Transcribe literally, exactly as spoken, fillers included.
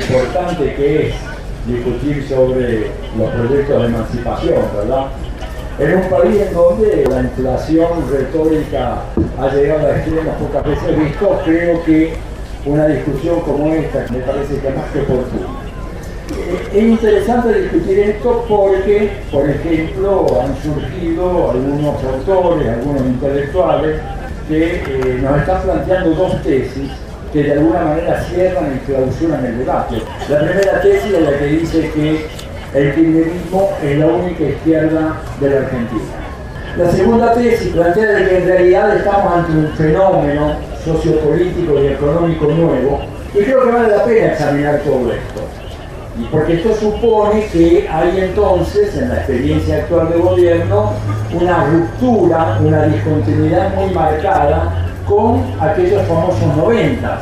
importante que es discutir sobre los proyectos de emancipación, ¿verdad? En un país en donde la inflación retórica ha llegado a extremos pocas veces vistos, creo que una discusión como esta me parece que es más que oportuna. Es interesante discutir esto porque, por ejemplo, han surgido algunos autores, algunos intelectuales que eh, nos están planteando dos tesis que de alguna manera cierran y clausuran el debate. La primera tesis es la que dice que el kirchnerismo es la única izquierda de la Argentina. La segunda tesis plantea de que en realidad estamos ante un fenómeno sociopolítico y económico nuevo, y creo que vale la pena examinar todo esto. Y porque esto supone que hay entonces, en la experiencia actual de gobierno, una ruptura, una discontinuidad muy marcada con aquellos famosos noventas.